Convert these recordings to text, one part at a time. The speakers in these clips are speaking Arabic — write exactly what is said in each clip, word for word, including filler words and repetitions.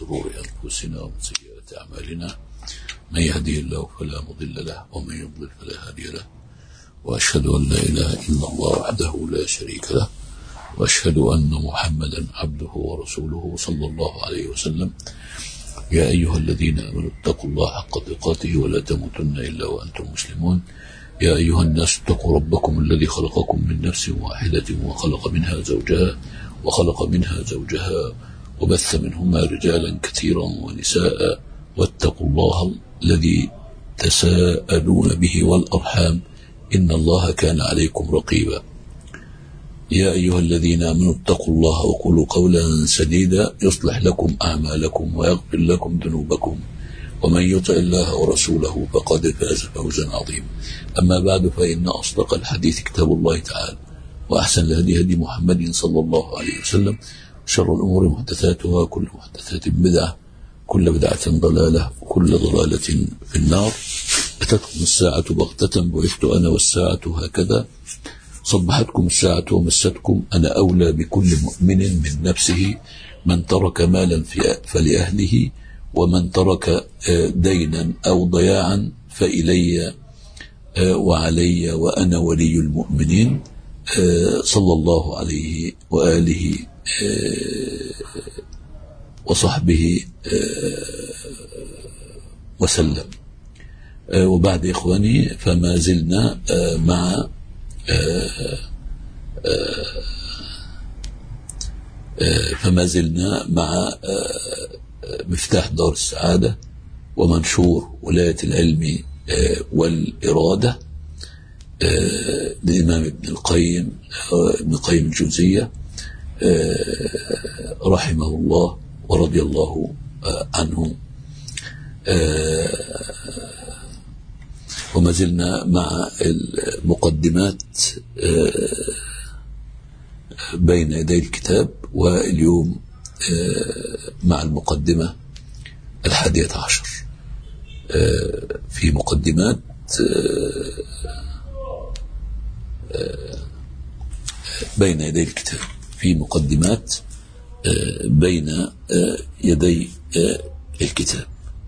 شرور أنفسنا ومن سيئات أعمالنا، من يهديه الله فلا مضل له ومن يضلل فلا هادي له، وأشهد أن لا إله إلا الله وحده لا شريك له، وأشهد أن محمدا عبده ورسوله صلى الله عليه وسلم. يا أيها الذين آمنوا اتقوا الله حق تقاته ولا تموتن إلا وأنتم مسلمون. يا أيها الناس اتقوا ربكم الذي خلقكم من نفس واحدة وخلق منها زوجها وخلق منها زوجها وبث منهما رجالا كثيرا ونساء، واتقوا الله الذي تساءلون به والأرحام إن الله كان عليكم رقيبا. يا أيها الذين آمنوا اتقوا الله وقولوا قولا سديدا يصلح لكم أعمالكم ويغفر لكم ذنوبكم، ومن يطع الله ورسوله فقد فاز فوزا عظيما. أما بعد، فإن أصدق الحديث كتاب الله تعالى، وأحسن الهدي هدي محمد صلى الله عليه وسلم، شر الأمور محدثاتها، كل محدثات بدعة، كل بدعة ضلالة، وكل ضلالة في النار. أتتكم الساعة بغتة، بعثت أنا والساعة هكذا، صبحتكم الساعة ومستكم، أنا أولى بكل مؤمن من نفسه، من ترك مالا فلأهله، ومن ترك دينا أو ضياعا فإلي وعلي وأنا ولي المؤمنين، صلى الله عليه وآله وصحبه وسلم. وبعد إخواني، فما زلنا مع فما زلنا مع مفتاح دار السعادة ومنشور ولاية العلم والإرادة للإمام ابن القيم ابن القيم الجوزية رحمه الله ورضي الله عنه. وما زلنا مع المقدمات بين يدي الكتاب، واليوم مع المقدمة الحادية عشر في مقدمات بين يدي الكتاب في مقدمات بين يدي الكتاب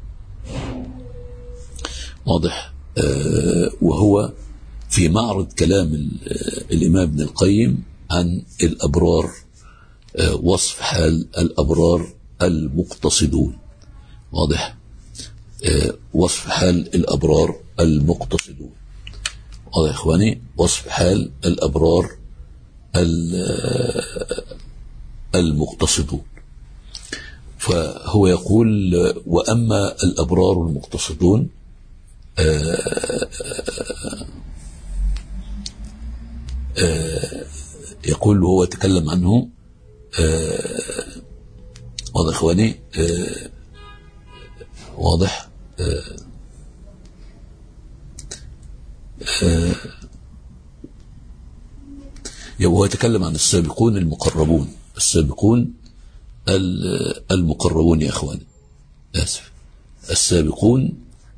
واضح. وهو في معرض كلام الإمام ابن القيم عن الأبرار، وصف حال الأبرار المقتصدون. واضح، وصف حال الأبرار المقتصدون. واضح يا إخواني، وصف حال الأبرار المقتصدون. فهو يقول: وأما الأبرار المقتصدون آآ آآ يقول هو يتكلم عنه. واضح إخواني، واضح. هو يتكلم عن السابقون المقربون، السابقون المقربون يا إخواني، آسف، السابقون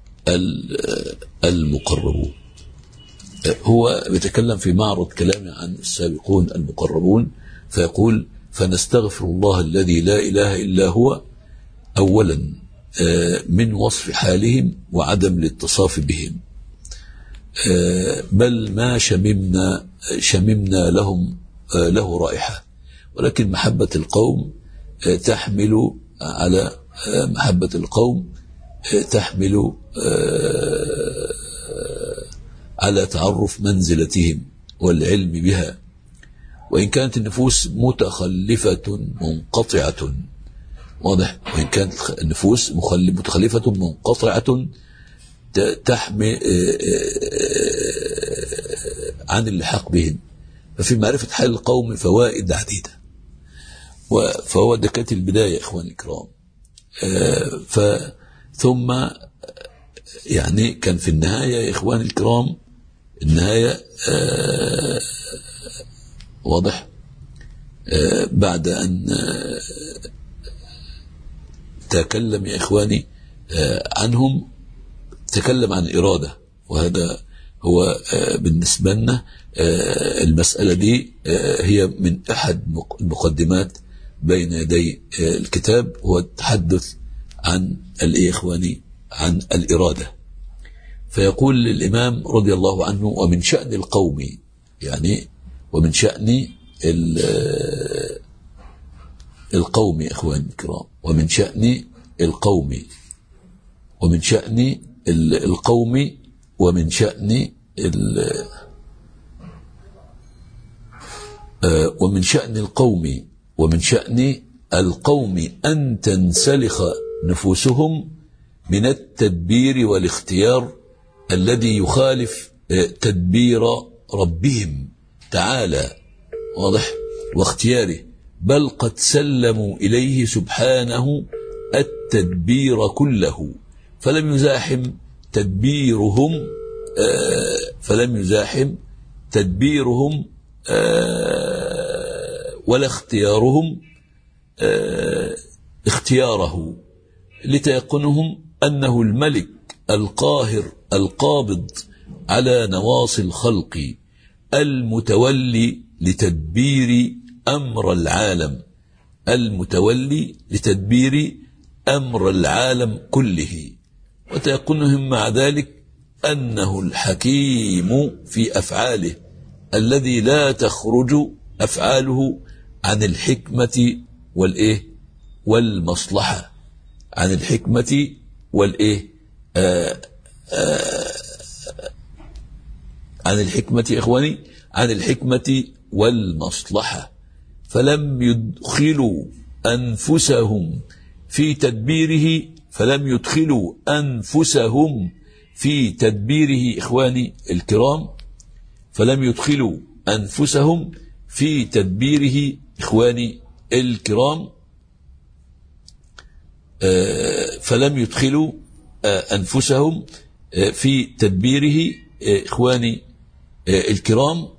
المقربون. هو يتكلم في معرض كلامه عن السابقون المقربون، فيقول: فنستغفر الله الذي لا إله إلا هو، أولا من وصف حالهم وعدم الاتصاف بهم، بل ما شممنا شممنا لهم له رائحة، ولكن محبة القوم تحمل على محبة القوم تحمل على تعرف منزلتهم والعلم بها، وإن كانت النفوس متخلفة منقطعة. واضح، وإن كانت النفوس متخلفة منقطعة تحمل عن اللحاق بهم، ففي معرفة حال القوم فوائد عديدة. فهو ده كانت البداية إخواني الكرام. ثم يعني كان في النهاية يا إخواني الكرام، النهاية واضح، بعد أن تكلم يا إخواني عنهم، تكلم عن الإرادة، وهذا هو بالنسبة لنا المسألة دي هي من أحد المقدمات بين يدي الكتاب هو التحدث عن الإخواني عن الإرادة. فيقول الإمام رضي الله عنه: ومن شأن القوم، يعني ومن شأن القوم إخواني الكرام، ومن شأن القوم ومن شأن القوم ومن شأن ومن شأن القوم ومن شأن القوم أن تنسلخ نفوسهم من التدبير والاختيار الذي يخالف تدبير ربهم تعالى، واضح، واختياره، بل قد سلموا إليه سبحانه التدبير كله، فلم يزاحم تدبيرهم فلم يزاحم تدبيرهم ولا اختيارهم اختياره، لتيقنهم أنه الملك القاهر القابض على نواصي الخلق المتولي لتدبير أمر العالم المتولي لتدبير أمر العالم كله، وتيقنهم مع ذلك أنه الحكيم في أفعاله الذي لا تخرج أفعاله عن الحكمة والإيه والمصلحة، عن الحكمة والإيه آآ آآ عن الحكمة إخواني عن الحكمة والمصلحة، فلم يدخلوا أنفسهم في تدبيره فلم يدخلوا أنفسهم في تدبيره إخواني الكرام فلم يدخلوا أنفسهم في تدبيره إخواني الكرام فلم يدخلوا أنفسهم في تدبيره إخواني الكرام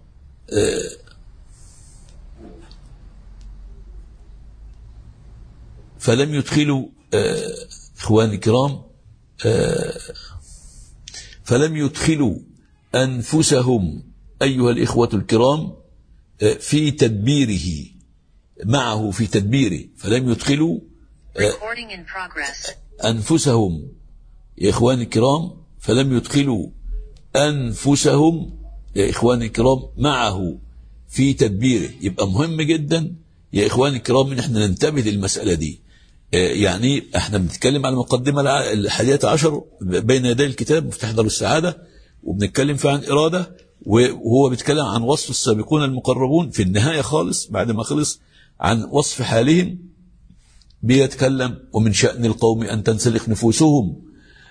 فلم يدخلوا إخواني الكرام فلم يدخلوا أنفسهم أيها الإخوة الكرام في تدبيره معه في تدبيره فلم يدخلوا أنفسهم يا إخواني الكرام فلم يدخلوا أنفسهم يا إخواني الكرام معه في تدبيره. يبقى مهم جدا يا إخواني الكرام إن احنا ننتبه للمسألة دي. يعني احنا بنتكلم على المقدمة الحادية عشر بين يدي الكتاب مفتاح دار السعادة، وبنتكلم فيه عن إرادة، وهو بيتكلم عن وصف السابقون المقربون. في النهاية خالص بعد ما خلص عن وصف حالهم بيتكلم ومن شأن القوم أن تنسلخ نفوسهم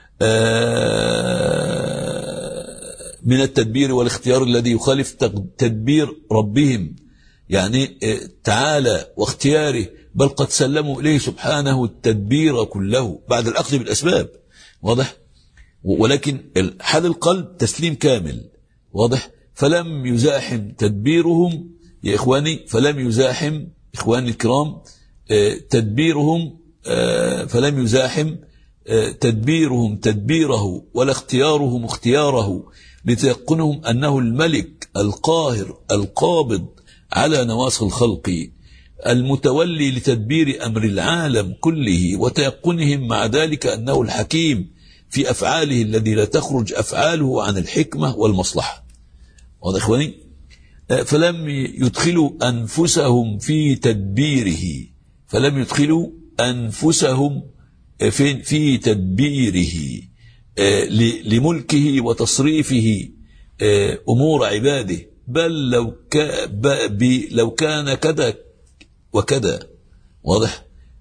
من التدبير والاختيار الذي يخالف تدبير ربهم، يعني تعالى واختياره، بل قد سلموا إليه سبحانه التدبير كله بعد الأخذ بالأسباب، واضح، ولكن حال القلب تسليم كامل، واضح. فلم يزاحم تدبيرهم يا إخواني فلم يزاحم إخواني الكرام تدبيرهم فلم يزاحم تدبيرهم تدبيره ولا اختيارهم اختياره، لتيقنهم أنه الملك القاهر القابض على نواصي الخلق المتولي لتدبير أمر العالم كله، وتيقنهم مع ذلك أنه الحكيم في أفعاله الذي لا تخرج أفعاله عن الحكمة والمصلحة. واضح إخواني؟ فلم يدخلوا أنفسهم في تدبيره فلم يدخلوا أنفسهم في, في تدبيره لملكه وتصريفه أمور عباده، بل لو, لو كان كذا وكذا، واضح،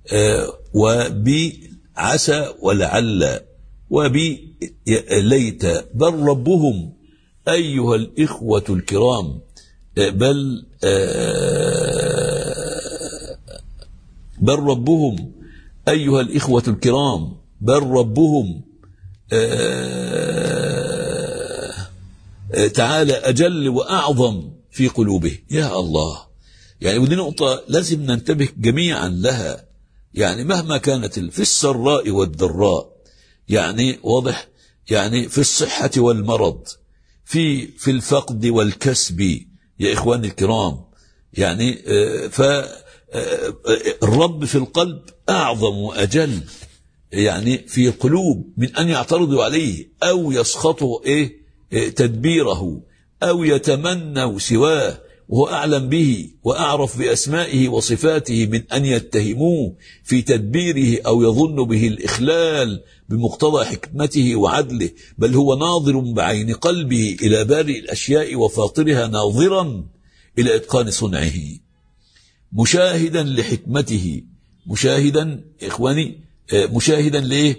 وبعسى ولعل وبليت، بل ربهم أيها الإخوة الكرام بل بل ربهم أيها الإخوة الكرام بل ربهم تعالى أجل وأعظم في قلوبه. يا الله، يعني ودي نقطة لازم ننتبه جميعا لها، يعني مهما كانت في السراء والضراء، يعني واضح، يعني في الصحة والمرض، في في الفقد والكسب يا إخواني الكرام، يعني ف الرب في القلب أعظم وأجل يعني في القلوب من أن يعترضوا عليه أو يسخطوا إيه تدبيره أو يتمنوا سواه، وهو أعلم به وأعرف بأسمائه وصفاته من أن يتهموه في تدبيره أو يظن به الإخلال بمقتضى حكمته وعدله، بل هو ناظر بعين قلبه إلى بارئ الأشياء وفاطرها، ناظرا إلى إتقان صنعه، مشاهدا لحكمته، مشاهدا إخواني مشاهدا ليه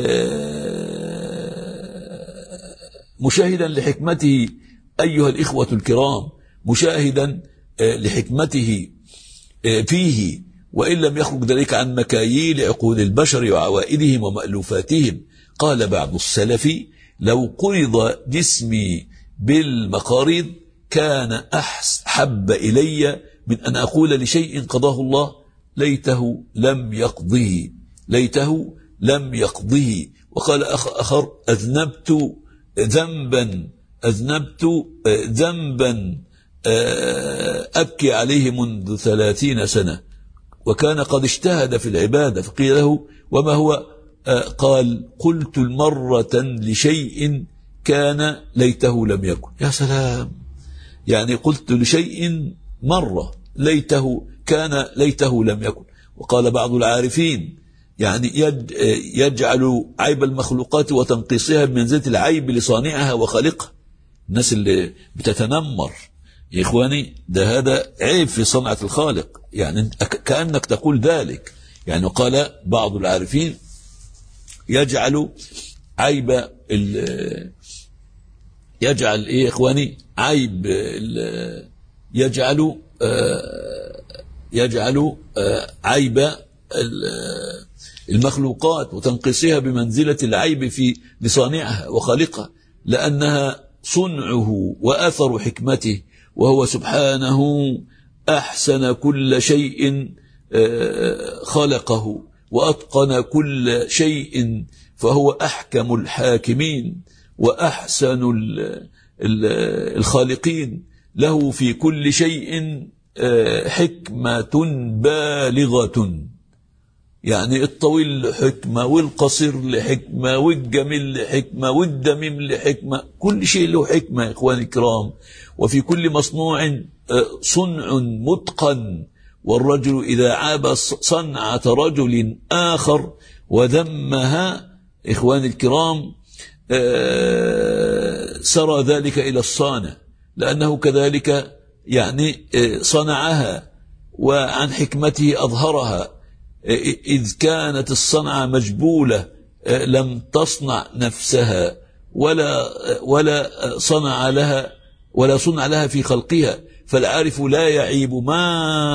مشاهدا لحكمته أيها الإخوة الكرام، مشاهدا لحكمته فيه، وإن لم يخرج ذلك عن مكاييل عقول البشر وعوائدهم ومألوفاتهم. قال بعض السلف: لو قرض جسمي بالمقاريض كان أحب إلي من أن أقول لشيء قضاه الله ليته لم يقضه، ليته لم يقضه. وقال آخر: أذنبت ذنبا أذنبت ذنبا أبكي عليه منذ ثلاثين سنة، وكان قد اجتهد في العبادة، فقيل له: وما هو؟ قال: قلت المرة لشيء كان ليته لم يكن. يا سلام، يعني قلت لشيء مرة ليته كان ليته لم يكن. وقال بعض العارفين: يعني يجعل عيب المخلوقات وتنقيصها بمنزلة العيب لصانعها وخالقها. الناس اللي بتتنمر يا إخواني ده هذا عيب في صنعة الخالق، يعني كأنك تقول ذلك. يعني قال بعض العارفين: يجعل عيب يجعل إيه إخواني عيب يجعل يجعل عيب المخلوقات وتنقصها بمنزلة العيب في لصانعها وخالقها، لأنها صنعه وأثر حكمته، وهو سبحانه أحسن كل شيء خلقه وأتقن كل شيء، فهو أحكم الحاكمين وأحسن الخالقين، له في كل شيء حكمة بالغة. يعني الطويل لحكمة، والقصير لحكمة، والجميل لحكمة، والدميم لحكمة، كل شيء له حكمة يا إخواني الكرام. وفي كل مصنوع صنع متقن. والرجل إذا عاب صنعة رجل آخر وذمها إخواني الكرام سرى ذلك إلى الصانع، لأنه كذلك يعني صنعها وعن حكمته أظهرها. إذ كانت الصنعة مجبولة لم تصنع نفسها ولا ولا صنع لها ولا صنع لها في خلقها، فالعارف لا يعيب ما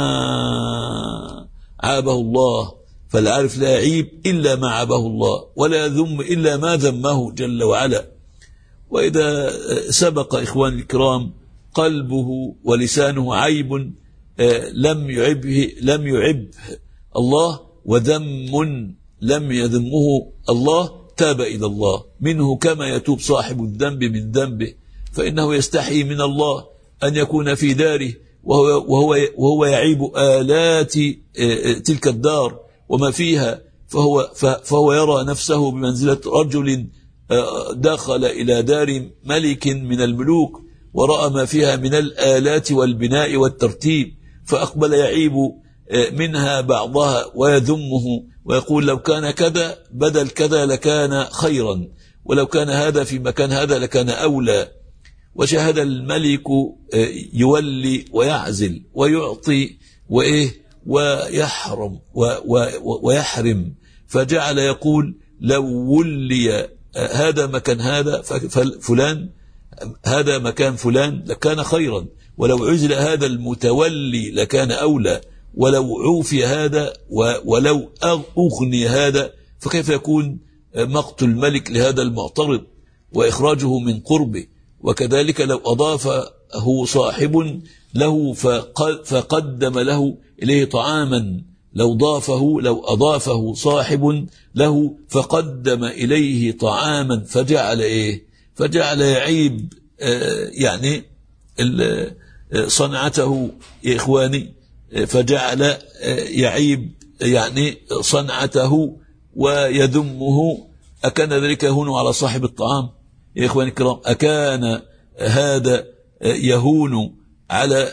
عابه الله، فالعارف لا يعيب إلا ما عابه الله، ولا يذم إلا ما ذمه جل وعلا. وإذا سبق إخواني الكرام قلبه ولسانه عيب لم يعبه لم يعبه الله، وذم لم يذمه الله، تاب إلى الله منه كما يتوب صاحب الذنب من ذنبه، فإنه يستحي من الله أن يكون في داره وهو, وهو, وهو يعيب آلات تلك الدار وما فيها، فهو, فهو يرى نفسه بمنزلة رجل دخل إلى دار ملك من الملوك ورأى ما فيها من الآلات والبناء والترتيب، فأقبل يعيب منها بعضها ويذمه ويقول: لو كان كذا بدل كذا لكان خيرا، ولو كان هذا في مكان هذا لكان أولى. وشاهد الملك يولي ويعزل ويعطي وإيه ويحرم ويحرم، فجعل يقول: لو ولي هذا مكان هذا فلان هذا مكان فلان لكان خيرا، ولو عزل هذا المتولي لكان أولى، ولو عوفي هذا ولو أغني هذا، فكيف يكون مقت الملك لهذا المعترض وإخراجه من قربه؟ وكذلك لو أضافه صاحب له فقدم له إليه طعاما، لو ضافه لو أضافه صاحب له فقدم إليه طعاما فجعل إيه فجعل يعيب آه يعني صنعته يا إخواني فجعل يعيب يعني صنعته ويذمه، أكان ذلك يهون على صاحب الطعام؟ يا إخواني الكرام، أكان هذا يهون على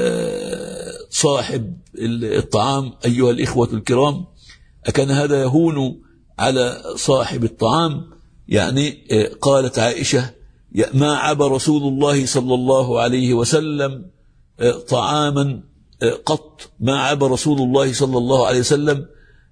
صاحب الطعام أيها الإخوة الكرام؟ أكان هذا يهون على صاحب الطعام؟ يعني قالت عائشة: ما عاب رسول الله صلى الله عليه وسلم طعاما قط، ما عاب رسول الله صلى الله عليه وسلم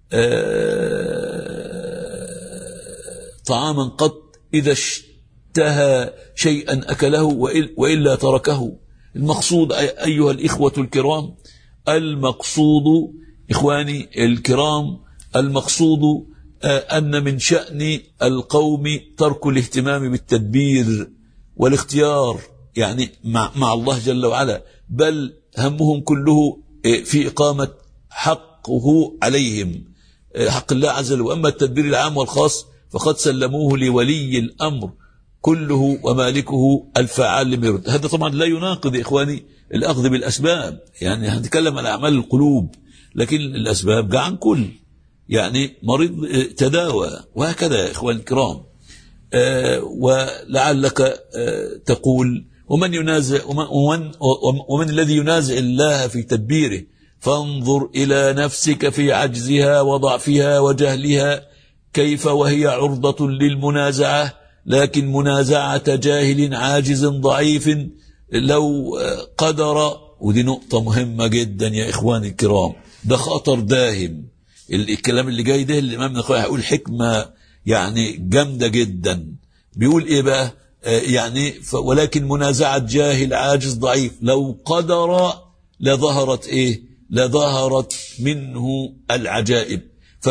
طعاما قط إذا اشتهى شيئا أكله وإلا تركه. المقصود أيها الإخوة الكرام، المقصود إخواني الكرام، المقصود أن من شأن القوم ترك الاهتمام بالتدبير والاختيار يعني مع, مع الله جل وعلا، بل همهم كله في إقامة حقه عليهم، حق الله عز وجل. وأما التدبير العام والخاص فقد سلموه لولي الأمر كله ومالكه الفعال لما يرد. هذا طبعا لا يناقض يا إخواني الأخذ بالأسباب، يعني هنتكلم عن أعمال القلوب، لكن الأسباب جاء عن كل، يعني مريض تداوى وهكذا يا إخواني الكرام. آه ولعلك آه تقول: ومن ينازع ومن, ومن, ومن الذي ينازع الله في تدبيره؟ فانظر إلى نفسك في عجزها وضعفها وجهلها كيف وهي عرضة للمنازعة، لكن منازعة جاهل عاجز ضعيف لو قدر. ودي نقطة مهمة جدا يا إخواني الكرام، ده خطر داهم. الكلام اللي جاي ده الإمام النخعي هيقول حكمة يعني جامدة جدا. بيقول إيه بقى؟ يعني ولكن منازعة جاهل عاجز ضعيف لو قدر لظهرت إيه؟ لظهرت منه العجائب.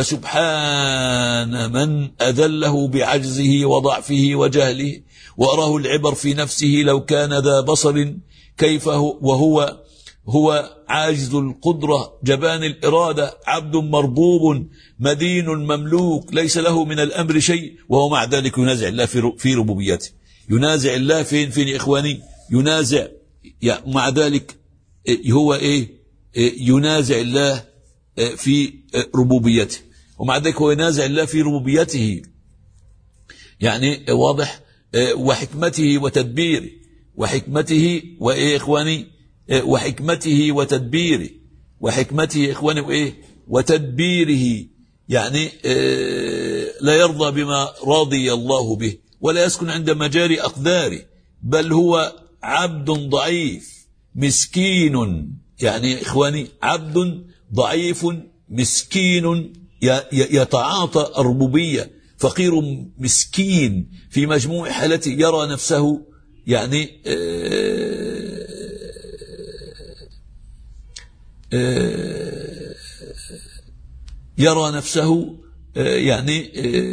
فسبحان من أذله بعجزه وضعفه وجهله وأراه العبر في نفسه لو كان ذا بصر كيف هو وهو هو عاجز القدرة جبان الإرادة عبد مربوب مدين مملوك ليس له من الأمر شيء، وهو مع ذلك ينازع الله في ربوبيته. ينازع الله فين فين يا إخواني؟ ينازع مع ذلك هو إيه؟ ينازع الله في ربوبيته، ومع ذلك هو ينازع الله في ربوبيته، يعني واضح. وحكمته وتدبيره، وحكمته وإيه إخواني؟ وحكمته وتدبيره، وحكمته يا إخواني وإيه؟ وتدبيره، يعني لا يرضى بما راضي الله به ولا يسكن عند مجاري أقداره، بل هو عبد ضعيف مسكين، يعني يا إخواني عبد ضعيف مسكين يتعاطى الربوبية، فقير مسكين في مجموع حالته، يرى نفسه يعني آآ آآ يرى نفسه يعني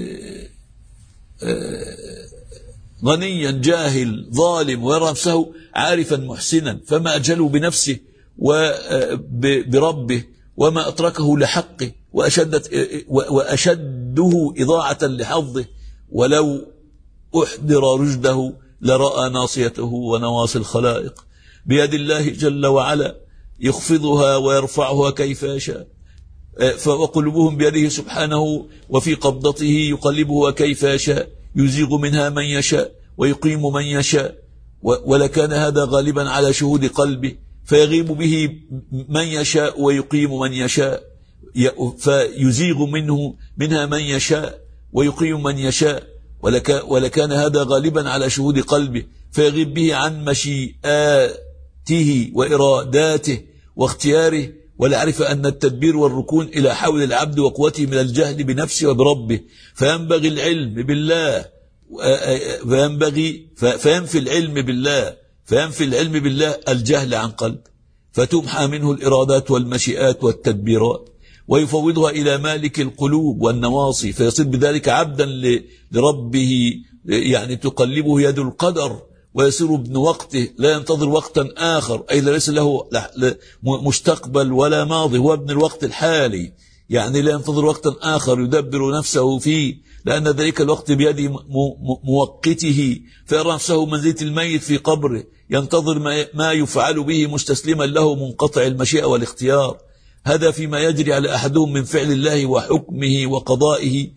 غنيا جاهل ظالم، ويرى نفسه عارفا محسنا، فما أجله بنفسه وبربه وما أتركه لحقه وأشدت وأشده إضاعة لحظه، ولو أحضر رشده لرأى ناصيته ونواصي الخلائق بيد الله جل وعلا يخفضها ويرفعها كيف يشاء، فوقلوبهم بيده سبحانه وفي قبضته يقلبها كيف يشاء، يزيغ منها من يشاء ويقيم من يشاء، ولكان هذا غالبا على شهود قلبه فيغيب به من يشاء ويقيم من يشاء، فيزيغ منه منها من يشاء ويقيم من يشاء، ولكان هذا غالبا على شهود قلبه فيغيب به عن مشيئاته وإراداته واختياره. وليعرف أن التدبير والركون إلى حول العبد وقوته من الجهل بنفسه وبربه، فينبغي العلم بالله فينبغي فينفي العلم بالله فينفي العلم بالله الجهل عن قلب، فتمحى منه الإرادات والمشيئات والتدبيرات، ويفوضها إلى مالك القلوب والنواصي، فيصير بذلك عبدا لربه، يعني تقلبه يد القدر، ويصير ابن وقته لا ينتظر وقتا آخر، أي ليس له مستقبل ولا ماضي، هو ابن الوقت الحالي، يعني لا ينتظر وقتا آخر يدبر نفسه فيه، لأن ذلك الوقت بيد موقته، فيرى نفسه منزلة الميت في قبره، ينتظر ما يفعل به مستسلما له منقطع المشيئة والاختيار. هذا فيما يجري على أحدهم من فعل الله وحكمه وقضائه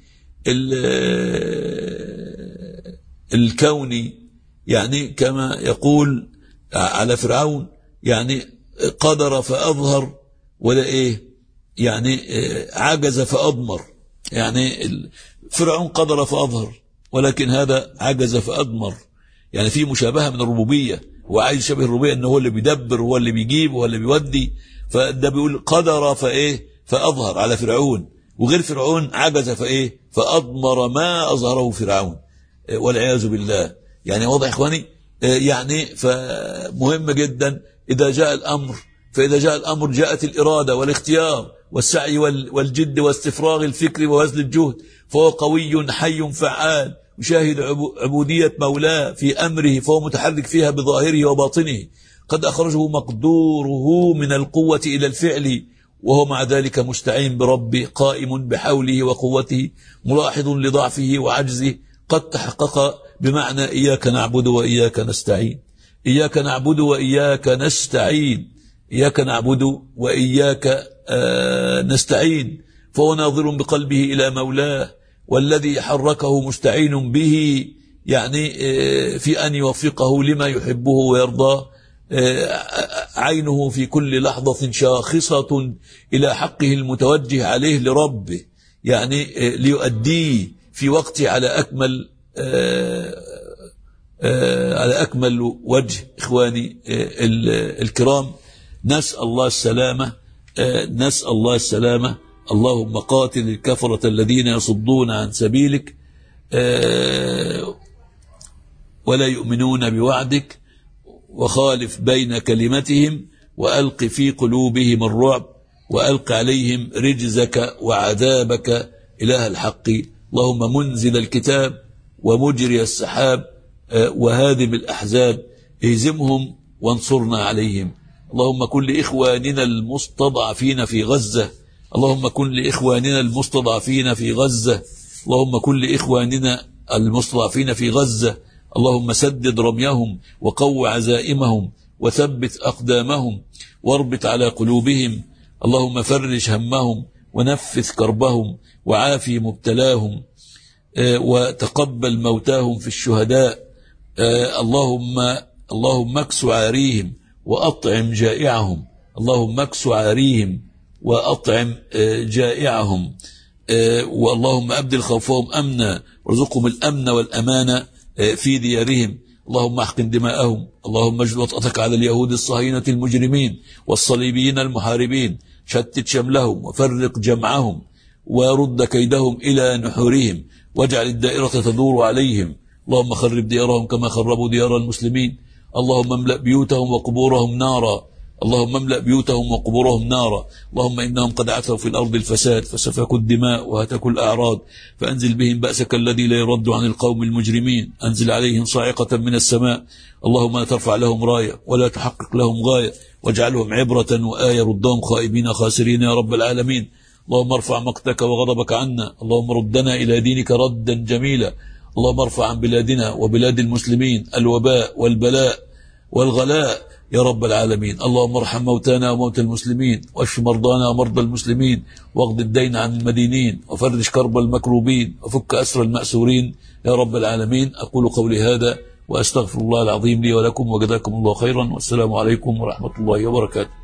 الكوني، يعني كما يقول على فرعون يعني قدر فأظهر ولا إيه، يعني عجز فأضمر. يعني فرعون قدر فأظهر، ولكن هذا عجز فأضمر. يعني في مشابهة من الربوبية، هو عايز شبه الربوبية أنه هو اللي بيدبر، هو اللي بيجيب، هو اللي بيودي. فده بيقول قدر فإيه فأظهر على فرعون، وغير فرعون عجز فإيه فأضمر ما أظهره فرعون والعياذ بالله. يعني واضح إخواني؟ يعني فمهم جدا إذا جاء الأمر، فإذا جاء الأمر جاءت الإرادة والاختيار والسعي والجد واستفراغ الفكر وبذل الجهد، فهو قوي حي فعال يشاهد عبودية مولاه في أمره، فهو متحرك فيها بظاهره وباطنه، قد أخرجه مقدوره من القوة إلى الفعل، وهو مع ذلك مستعين بربه قائم بحوله وقوته ملاحظ لضعفه وعجزه، قد تحقق بمعنى إياك نعبد وإياك نستعين. إياك نعبد وإياك نستعين، إياك نعبد وإياك آه نستعين، فهو ناظر بقلبه إلى مولاه، والذي حركه مستعين به، يعني آه في أن يوفقه لما يحبه ويرضاه. آه عينه في كل لحظة شاخصة إلى حقه المتوجه عليه لربه، يعني آه ليؤديه في وقته على أكمل آه آه على أكمل وجه. إخواني آه الكرام، نسأل الله السلامة، آه نسأل الله السلامة. اللهم قاتل الكفرة الذين يصدون عن سبيلك آه ولا يؤمنون بوعدك، وخالف بين كلمتهم، وألق في قلوبهم الرعب، وألق عليهم رجزك وعذابك إله الحق. اللهم منزل الكتاب ومجري السحاب وهادم الأحزاب، اهزمهم وانصرنا عليهم. اللهم كن لإخواننا المستضعفين في غزة، اللهم كن لإخواننا المستضعفين في غزة، اللهم كن لإخواننا المستضعفين في غزة. اللهم سدد رميهم وقو عزائمهم وثبت أقدامهم واربط على قلوبهم. اللهم فرج همهم ونفث كربهم وعافي مبتلاهم وتقبل موتاهم في الشهداء. اللهم اللهم اكس عاريهم وأطعم جائعهم، اللهم اكس عاريهم وأطعم جائعهم. واللهم أبدل خوفهم أمنا وارزقهم الأمن والأمان في ديارهم. اللهم احقن دماءهم، اللهم اجل وطأتك على اليهود الصهاينة المجرمين والصليبيين المحاربين، شتت شملهم وفرق جمعهم ورد كيدهم إلى نحورهم، واجعل الدائرة تدور عليهم. اللهم خرب ديارهم كما خربوا ديار المسلمين. اللهم املأ بيوتهم وقبورهم نارا، اللهم املأ بيوتهم وقبورهم نارا. اللهم إنهم قد عثوا في الأرض الفساد، فسفكوا الدماء وهتكوا الأعراض، فأنزل بهم بأسك الذي لا يرد عن القوم المجرمين. أنزل عليهم صاعقة من السماء. اللهم لا ترفع لهم راية ولا تحقق لهم غاية، واجعلهم عبرة وآية، ردهم خائبين خاسرين يا رب العالمين. اللهم ارفع مقتك وغضبك عنا، اللهم ردنا إلى دينك ردا جميلا. اللهم ارفع عن بلادنا وبلاد المسلمين الوباء والبلاء والغلاء يا رب العالمين. اللهم ارحم موتانا وموتى المسلمين، واشف مرضانا ومرضى المسلمين، واقض الدين عن المدينين، وفرج كرب المكروبين، وفك أسر المأسورين يا رب العالمين. أقول قولي هذا وأستغفر الله العظيم لي ولكم، وجزاكم الله خيرا، والسلام عليكم ورحمة الله وبركاته.